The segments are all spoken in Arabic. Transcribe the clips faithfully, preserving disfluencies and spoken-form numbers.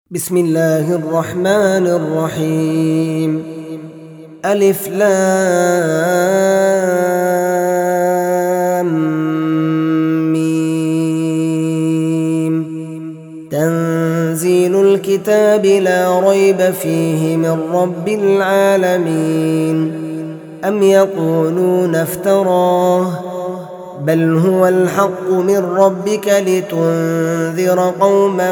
بسم الله الرحمن الرحيم. ألف لام ميم. تنزيل الكتاب لا ريب فيه من رب العالمين. أم يقولون افتراه بل هو الحق من ربك لتنذر قوما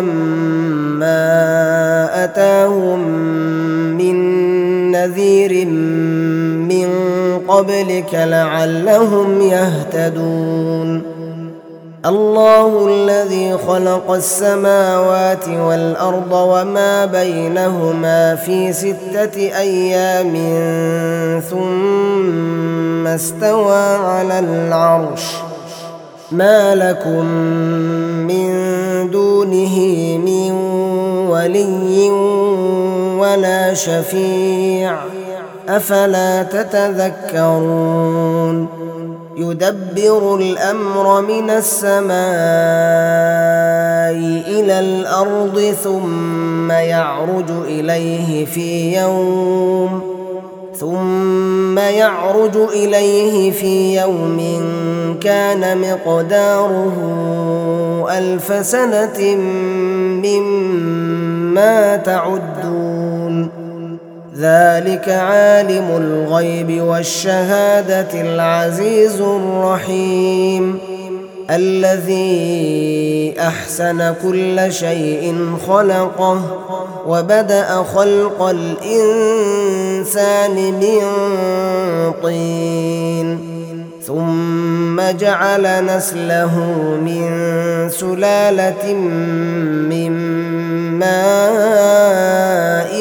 ما أتاهم من نذير من قبلك لعلهم يهتدون. الله الذي خلق السماوات والأرض وما بينهما في ستة أيام ثم استوى على العرش ما لكم من دونه من ولي ولا شفيع أفلا تتذكرون. يدبر الأمر من السماء إلى الأرض ثم يعرج إليه في يوم ثم يعرج إليه في يوم كان مقداره ألف سنة مما تعدون. ذلك عالم الغيب والشهادة العزيز الرحيم الذي أحسن كل شيء خلقه وبدأ خلق الإنسان من طين ثم جعل نسله من سلالة من ماء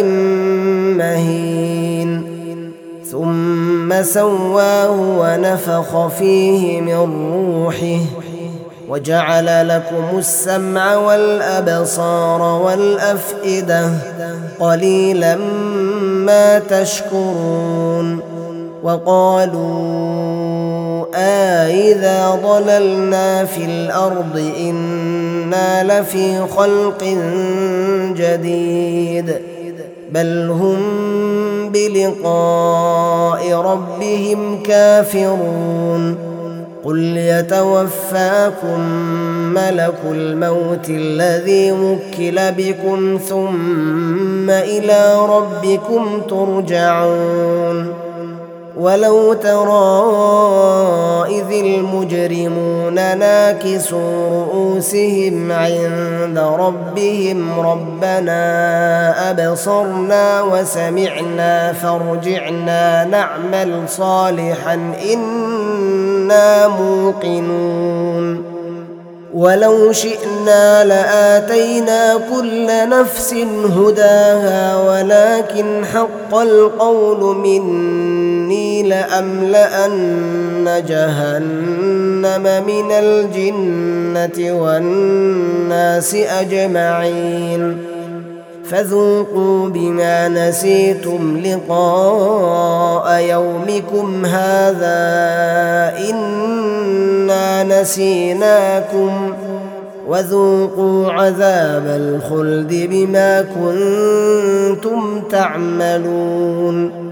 مهين ثم سواه ونفخ فيه من روحه وجعل لكم السمع والأبصار والأفئدة قليلا ما تشكرون. وقالوا أإذا ضللنا في الأرض إنا لفي خلق جديد بل هم بلقاء ربهم كافرون. قل يتوفاكم ملك الموت الذي وكل بكم ثم إلى ربكم ترجعون. ولو ترى إذ المجرمون ناكسوا رؤوسهم عند ربهم ربنا أبصرنا وسمعنا فارجعنا نعمل صالحا إنا موقنون. ولو شئنا لآتينا كل نفس هداها ولكن حق القول مني لأملأن جهنم من الجنة والناس أجمعين فذوقوا بما نسيتم لقاء يومكم هذا إنا نسيناكم وذوقوا عذاب الخلد بما كنتم تعملون.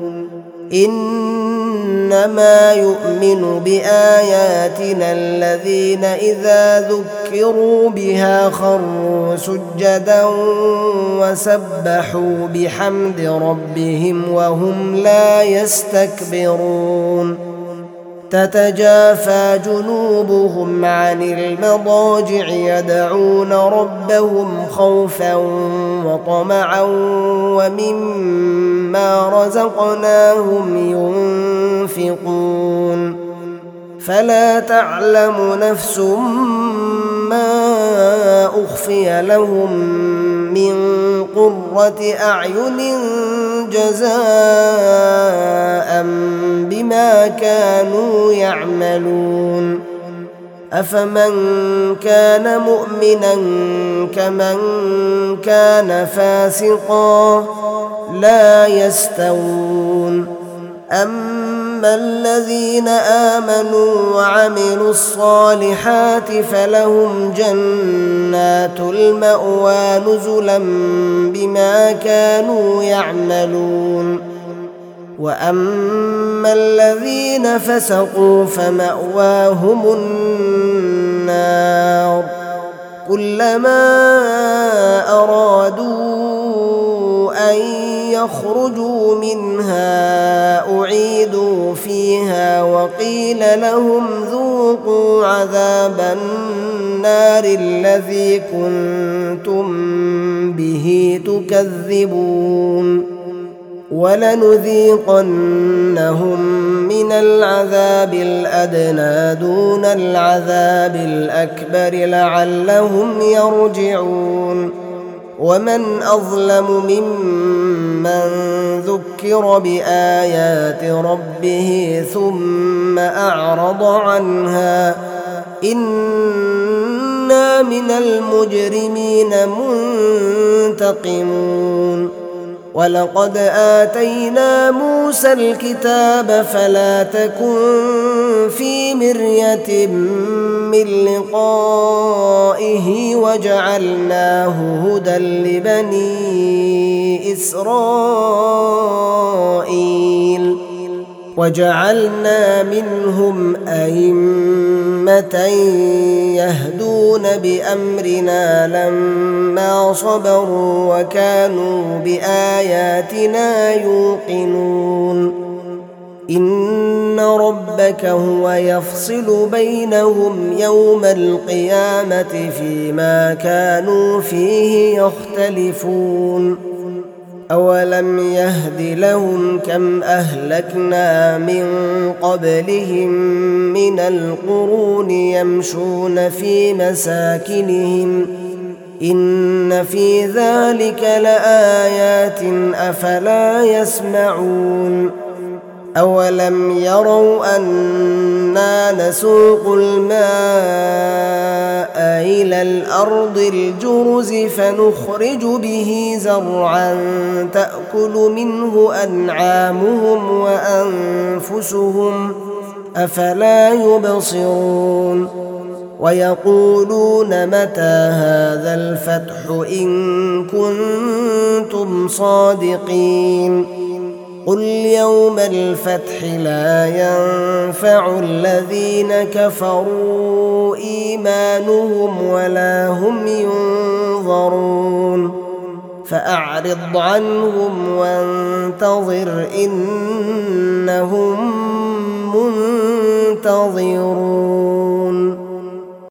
إنما يؤمن بآياتنا الذين إذا ذكروا بها خروا سجدا وسبحوا بحمد ربهم وهم لا يستكبرون. تتجافى جنوبهم عن المضاجع يدعون ربهم خوفا وطمعا ومما رزقناهم ينفقون. فلا تعلم نفس ما أخفي لهم من قرة أعين جزاء بما كانوا يعملون. أفمن كان مؤمنا كمن كان فاسقا لا يستوون. أما فأما الذين آمنوا وعملوا الصالحات فلهم جنات المأوى نزلا بما كانوا يعملون وأما الذين فسقوا فمأواهم النار كلما أرادوا أن يخرجوا منها أعيدوا فيها وقيل لهم ذوقوا عذاب النار الذي كنتم به تكذبون ولنذيقنهم من العذاب الأدنى دون العذاب الأكبر لعلهم يرجعون ومن أظلم ممن ذكر بآيات ربه ثم أعرض عنها إنا من المجرمين منتقمون ولقد آتينا موسى الكتاب فلا تكن في مرية من لقائه وجعلناه هدى لبني إسرائيل وجعلنا منهم أئمة يهدون بأمرنا لما صبروا وكانوا بآياتنا يوقنون إن ربك هو يفصل بينهم يوم القيامة فيما كانوا فيه يختلفون أولم يهد لهم كم أهلكنا من قبلهم من القرون يمشون في مساكنهم إن في ذلك لآيات أفلا يسمعون أولم يروا أنا نسوق الماء إلى الأرض الجرز فنخرج به زرعا تأكل منه أنعامهم وأنفسهم أفلا يبصرون ويقولون متى هذا الفتح إن كنتم صادقين قل يوم الفتح لا ينفع الذين كفروا إيمانهم ولا هم ينظرون فأعرض عنهم وانتظر إنهم منتظرون.